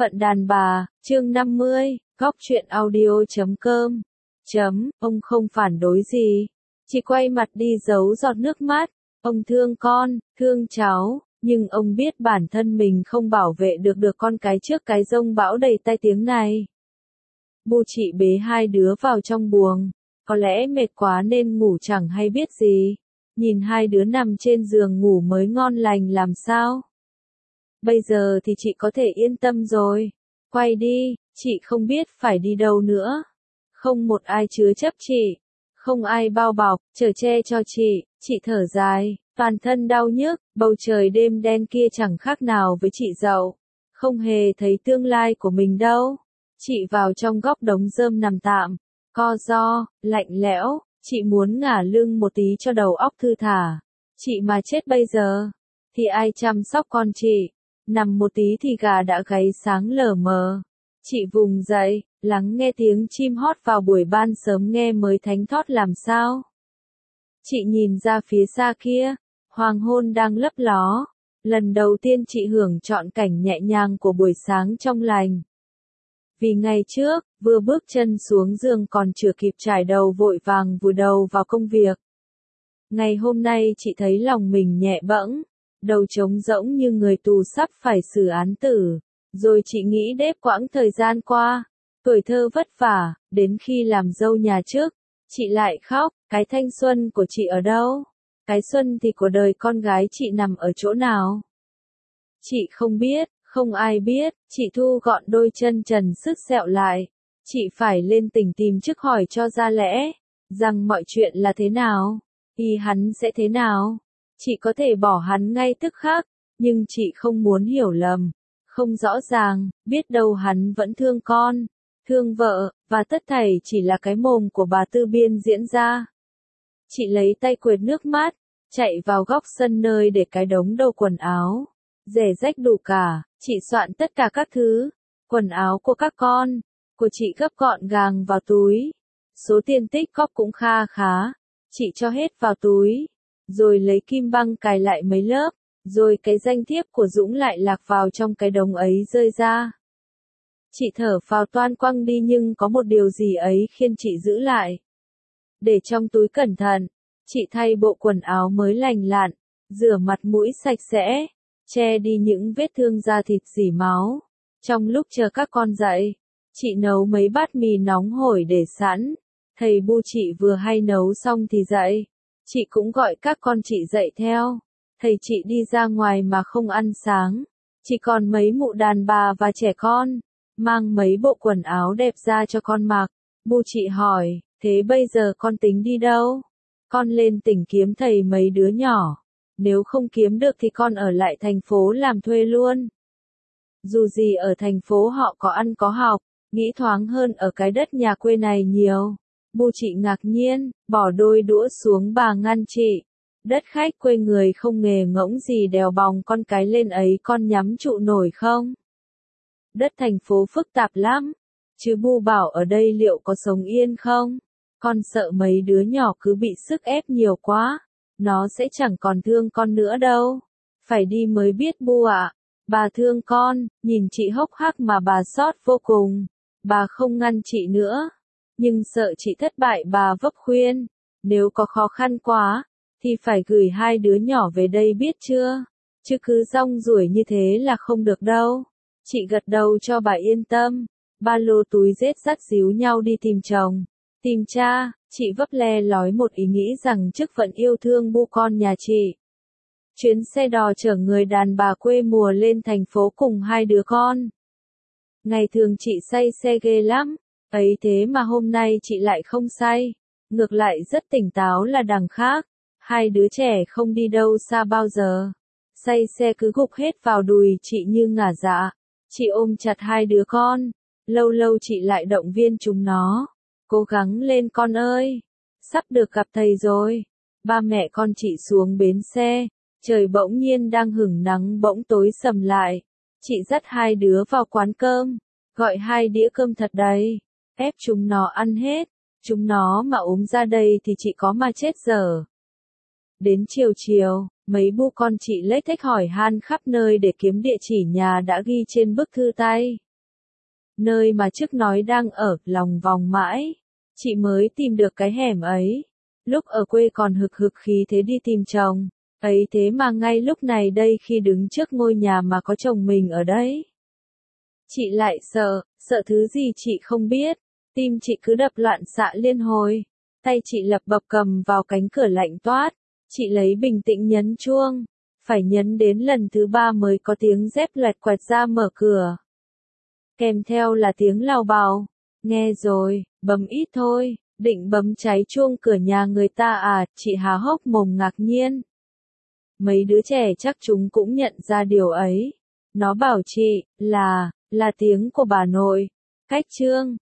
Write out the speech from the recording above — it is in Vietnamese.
Phận đàn bà, chương 50, góc truyện audio.com. Ông không phản đối gì. Chỉ quay mặt đi giấu giọt nước mắt. Ông thương con, thương cháu, nhưng ông biết bản thân mình không bảo vệ được con cái trước cái giông bão đầy tai tiếng này. Bu chị bế hai đứa vào trong buồng. Có lẽ mệt quá nên ngủ chẳng hay biết gì. Nhìn hai đứa nằm trên giường ngủ mới ngon lành làm sao. Bây giờ thì chị có thể yên tâm rồi. Quay đi, chị không biết phải đi đâu nữa. Không một ai chứa chấp chị. Không ai bao bọc, chở che cho chị thở dài, toàn thân đau nhức, bầu trời đêm đen kia chẳng khác nào với chị dậu. Không hề thấy tương lai của mình đâu. Chị vào trong góc đống rơm nằm tạm, co ro, lạnh lẽo, chị muốn ngả lưng một tí cho đầu óc thư thả. Chị mà chết bây giờ, thì ai chăm sóc con chị? Nằm một tí thì gà đã gáy sáng lờ mờ. Chị vùng dậy, lắng nghe tiếng chim hót vào buổi ban sớm nghe mới thánh thót làm sao. Chị nhìn ra phía xa kia, hoàng hôn đang lấp ló. Lần đầu tiên chị hưởng trọn cảnh nhẹ nhàng của buổi sáng trong lành. Vì ngày trước, vừa bước chân xuống giường còn chưa kịp trải đầu vội vàng vùi đầu vào công việc. Ngày hôm nay chị thấy lòng mình nhẹ bẫng, đầu trống rỗng như người tù sắp phải xử án tử. Rồi chị nghĩ đếp quãng thời gian qua, tuổi thơ vất vả, đến khi làm dâu nhà trước, chị lại khóc, cái thanh xuân của chị ở đâu? Cái xuân thì của đời con gái chị nằm ở chỗ nào? Chị không biết, không ai biết, chị thu gọn đôi chân trần sứt sẹo lại. Chị phải lên tỉnh tìm trước hỏi cho ra lẽ, rằng mọi chuyện là thế nào, thì hắn sẽ thế nào. Chị có thể bỏ hắn ngay tức khắc, nhưng chị không muốn hiểu lầm. Không rõ ràng, biết đâu hắn vẫn thương con, thương vợ, và tất thảy chỉ là cái mồm của bà Tư Biên diễn ra. Chị lấy tay quệt nước mắt, chạy vào góc sân nơi để cái đống đầu quần áo. Rẻ rách đủ cả, chị soạn tất cả các thứ, quần áo của các con, của chị gấp gọn gàng vào túi. Số tiền tích góp cũng kha khá, chị cho hết vào túi, rồi lấy kim băng cài lại mấy lớp. Rồi cái danh thiếp của Dũng lại lạc vào trong cái đống ấy rơi ra. Chị thở phào toan quăng đi nhưng có một điều gì ấy khiến chị giữ lại. Để trong túi cẩn thận, chị thay bộ quần áo mới lành lặn, rửa mặt mũi sạch sẽ, che đi những vết thương da thịt rỉ máu. Trong lúc chờ các con dậy, chị nấu mấy bát mì nóng hổi để sẵn. Thầy Bu chị vừa hay nấu xong thì dậy. Chị cũng gọi các con chị dậy theo. Thầy chị đi ra ngoài mà không ăn sáng, chỉ còn mấy mụ đàn bà và trẻ con, mang mấy bộ quần áo đẹp ra cho con mặc. Bu chị hỏi, thế bây giờ con tính đi đâu? Con lên tỉnh kiếm thầy mấy đứa nhỏ, nếu không kiếm được thì con ở lại thành phố làm thuê luôn. Dù gì ở thành phố họ có ăn có học, nghĩ thoáng hơn ở cái đất nhà quê này nhiều. Bu chị ngạc nhiên, bỏ đôi đũa xuống bà ngăn chị. Đất khách quê người không nghề ngỗng gì đèo bòng con cái lên ấy con nhắm trụ nổi không? Đất thành phố phức tạp lắm, chứ Bu bảo ở đây liệu có sống yên không? Con sợ mấy đứa nhỏ cứ bị sức ép nhiều quá, nó sẽ chẳng còn thương con nữa đâu. Phải đi mới biết Bu ạ. Bà thương con, nhìn chị hốc hác mà bà xót vô cùng. Bà không ngăn chị nữa, nhưng sợ chị thất bại bà vấp khuyên, nếu có khó khăn quá thì phải gửi hai đứa nhỏ về đây biết chưa? Chứ cứ rong ruổi như thế là không được đâu. Chị gật đầu cho bà yên tâm. Ba lô túi rết dắt díu nhau đi tìm chồng, tìm cha. Chị vấp le lói một ý nghĩ rằng chức phận yêu thương Bu con nhà chị. Chuyến xe đò chở người đàn bà quê mùa lên thành phố cùng hai đứa con. Ngày thường chị say xe ghê lắm, ấy thế mà hôm nay chị lại không say. Ngược lại rất tỉnh táo là đằng khác. Hai đứa trẻ không đi đâu xa bao giờ. Say xe cứ gục hết vào đùi chị như ngả dạ. Chị ôm chặt hai đứa con. Lâu lâu chị lại động viên chúng nó. Cố gắng lên con ơi. Sắp được gặp thầy rồi. Ba mẹ con chị xuống bến xe. Trời bỗng nhiên đang hửng nắng bỗng tối sầm lại. Chị dắt hai đứa vào quán cơm. Gọi hai đĩa cơm thật đầy. Ép chúng nó ăn hết. Chúng nó mà ốm ra đây thì chị có mà chết dở. Đến chiều, mấy Bu con chị lếch thếch hỏi han khắp nơi để kiếm địa chỉ nhà đã ghi trên bức thư tay. nơi mà trước nói đang ở, lòng vòng mãi. Chị mới tìm được cái hẻm ấy. Lúc ở quê còn hực hực khí thế đi tìm chồng. Ấy thế mà ngay lúc này đây khi đứng trước ngôi nhà mà có chồng mình ở đấy. Chị lại sợ, sợ thứ gì chị không biết. Tim chị cứ đập loạn xạ liên hồi. Tay chị lập bập cầm vào cánh cửa lạnh toát. Chị lấy bình tĩnh nhấn chuông. Phải nhấn đến lần thứ 3 mới có tiếng dép loẹt quẹt ra mở cửa. Kèm theo là tiếng lào bào. Nghe rồi, bấm ít thôi, định bấm cháy chuông cửa nhà người ta à, chị há hốc mồm ngạc nhiên. Mấy đứa trẻ chắc chúng cũng nhận ra điều ấy. Nó bảo chị, là tiếng của bà nội. Cách Trương.